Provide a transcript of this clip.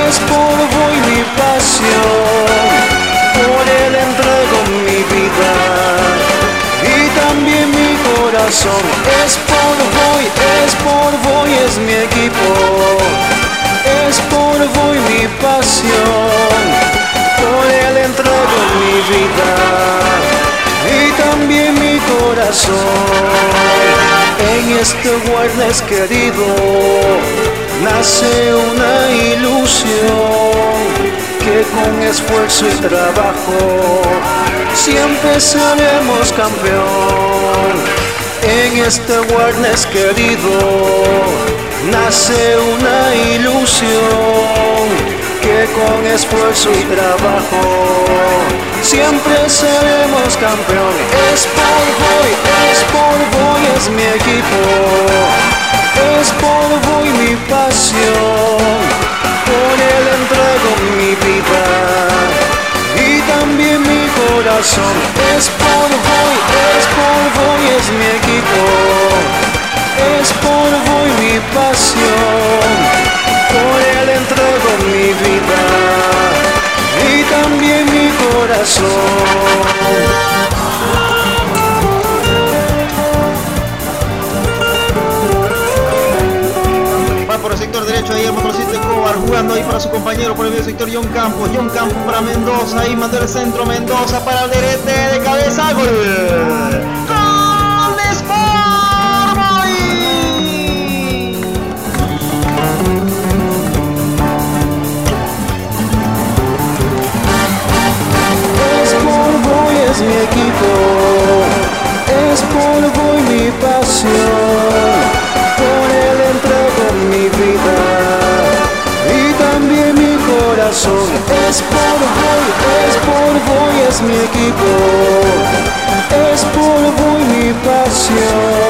es polvo y mi pasión, por él entrego mi vida y también mi corazón. Es polvo y es mi equipo, es polvo y mi pasión, por él entrego mi vida y también mi corazón. En este Warnes querido nace una ilusión que con esfuerzo y trabajo siempre seremos campeón. En este Warnes querido nace una ilusión que con esfuerzo y trabajo siempre seremos campeón. Es polvo y es mi equipo, es polvo y mi pasión, por él entrego mi vida y también mi corazón. Es polvo y es mi equipo, es polvo y mi pasión, por él entrego mi vida y también mi corazón. Por el sector derecho ahí el motociclista Escobar jugando ahí para su compañero por el medio sector John Campos para Mendoza, ahí mandó el centro Mendoza para el derete de cabeza, gol de Sport Boys. Es polvo y es mi equipo, es polvo y mi pasión, por él entrego mi vida y también mi corazón. Es polvo y es mi equipo, es polvo y mi pasión,